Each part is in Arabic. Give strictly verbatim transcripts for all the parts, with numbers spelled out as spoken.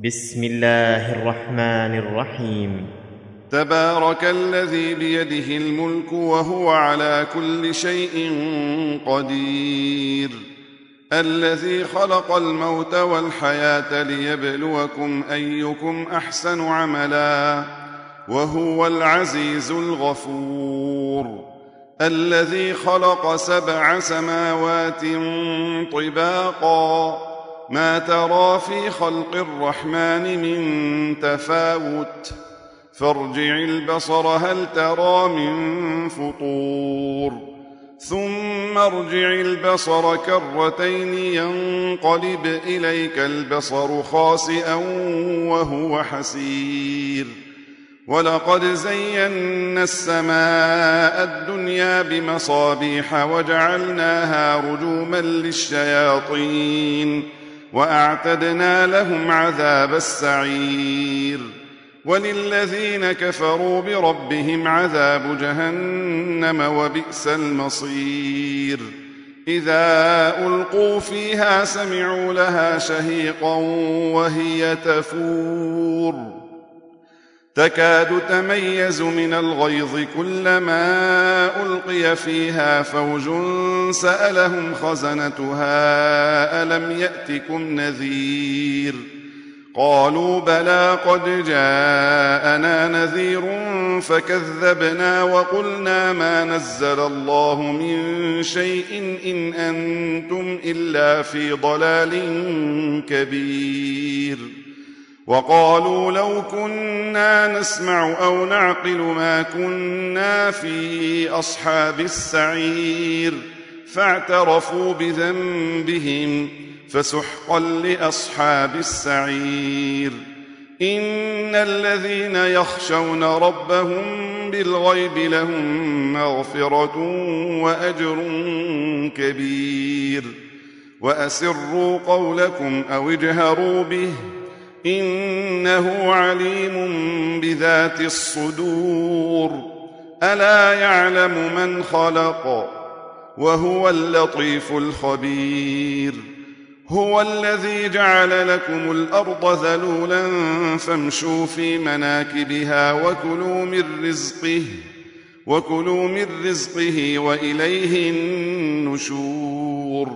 بسم الله الرحمن الرحيم. تبارك الذي بيده الملك وهو على كل شيء قدير، الذي خلق الموت والحياة ليبلوكم أيكم أحسن عملا وهو العزيز الغفور، الذي خلق سبع سماوات طباقا ما ترى في خلق الرحمن من تفاوت فارجع البصر هل ترى من فطور ثم ارجع البصر كرتين ينقلب إليك البصر خاسئا وهو حسير، ولقد زينا السماء الدنيا بمصابيح وجعلناها رجوما للشياطين وأعتدنا لهم عذاب السعير، وللذين كفروا بربهم عذاب جهنم وبئس المصير. إذا ألقوا فيها سمعوا لها شهيقا وهي تفور تكاد تميز من الغيظ كلما ألقي فيها فوج سألهم خزنتها ألم يأتكم نذير قالوا بلى قد جاءنا نذير فكذبنا وقلنا ما نزل الله من شيء إن أنتم إلا في ضلال كبير، وقالوا لو كنا نسمع أو نعقل ما كنا في أصحاب السعير فاعترفوا بذنبهم فسحقا لأصحاب السعير. إن الذين يخشون ربهم بالغيب لهم مغفرة وأجر كبير، وأسروا قولكم أو اجهروا به إنه عليم بذات الصدور، ألا يعلم من خلق وهو اللطيف الخبير. هو الذي جعل لكم الأرض ذلولا فامشوا في مناكبها وكلوا من رزقه وكلوا من رزقه وإليه النشور.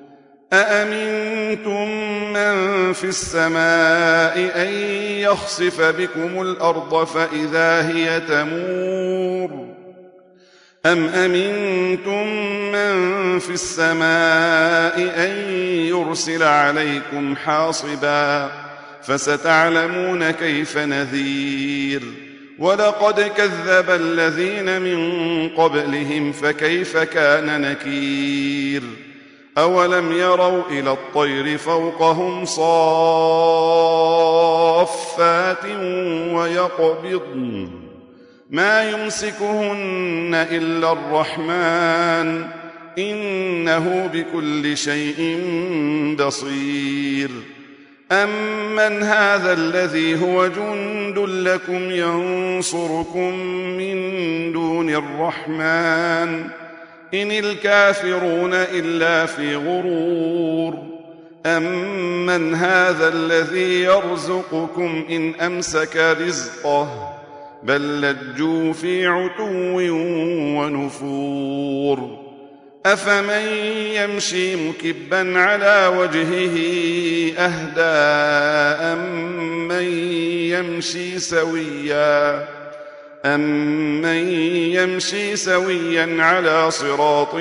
أأمنتم من في السماء أن يخسف بكم الأرض فإذا هي تمور أم أمنتم من في السماء أن يرسل عليكم حاصبا فستعلمون كيف نذير. ولقد كذب الذين من قبلهم فكيف كان نكير. أولم يروا إلى الطير فوقهم صافات ويقبضن ما يمسكهن إلا الرحمن إنه بكل شيء بصير. أمن هذا الذي هو جند لكم ينصركم من دون الرحمن إن الكافرون إلا في غرور. أمن هذا الذي يرزقكم إن أمسك رزقه بل لجوا في عتو ونفور. أفمن يمشي مكبا على وجهه أهدى أمن يمشي سويا أمن يمشي سويا على صراط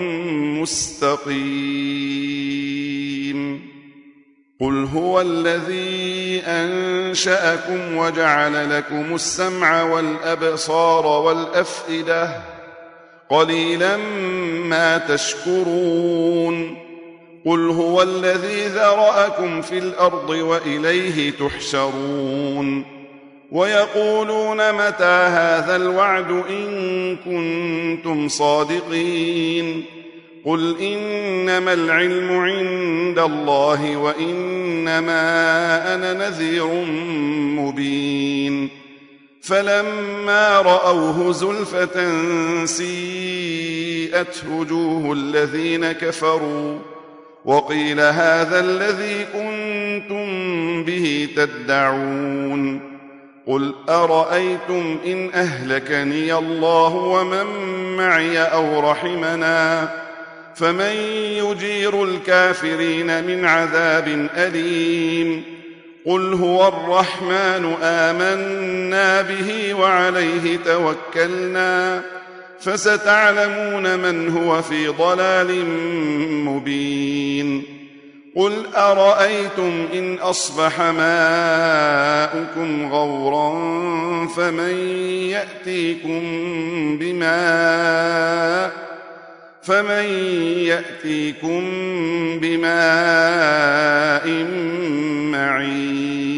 مستقيم. قل هو الذي أنشأكم وجعل لكم السمع والأبصار والأفئدة قليلا ما تشكرون. قل هو الذي ذرأكم في الأرض وإليه تحشرون. ويقولون متى هذا الوعد إن كنتم صادقين. قل إنما العلم عند الله وإنما أنا نذير مبين. فلما رأوه زلفة سيئت وجوه الذين كفروا وقيل هذا الذي كنتم به تدعون قل أرأيتم إن أهلكني الله ومن معي أو رحمنا فمن يجير الكافرين من عذاب أليم قل هو الرحمن آمنا به وعليه توكلنا فستعلمون من هو في ضلال مبين قل أرأيتم إن أصبح ماؤكم غورا فمن يأتيكم بماء فمن يأتيكم بماء معين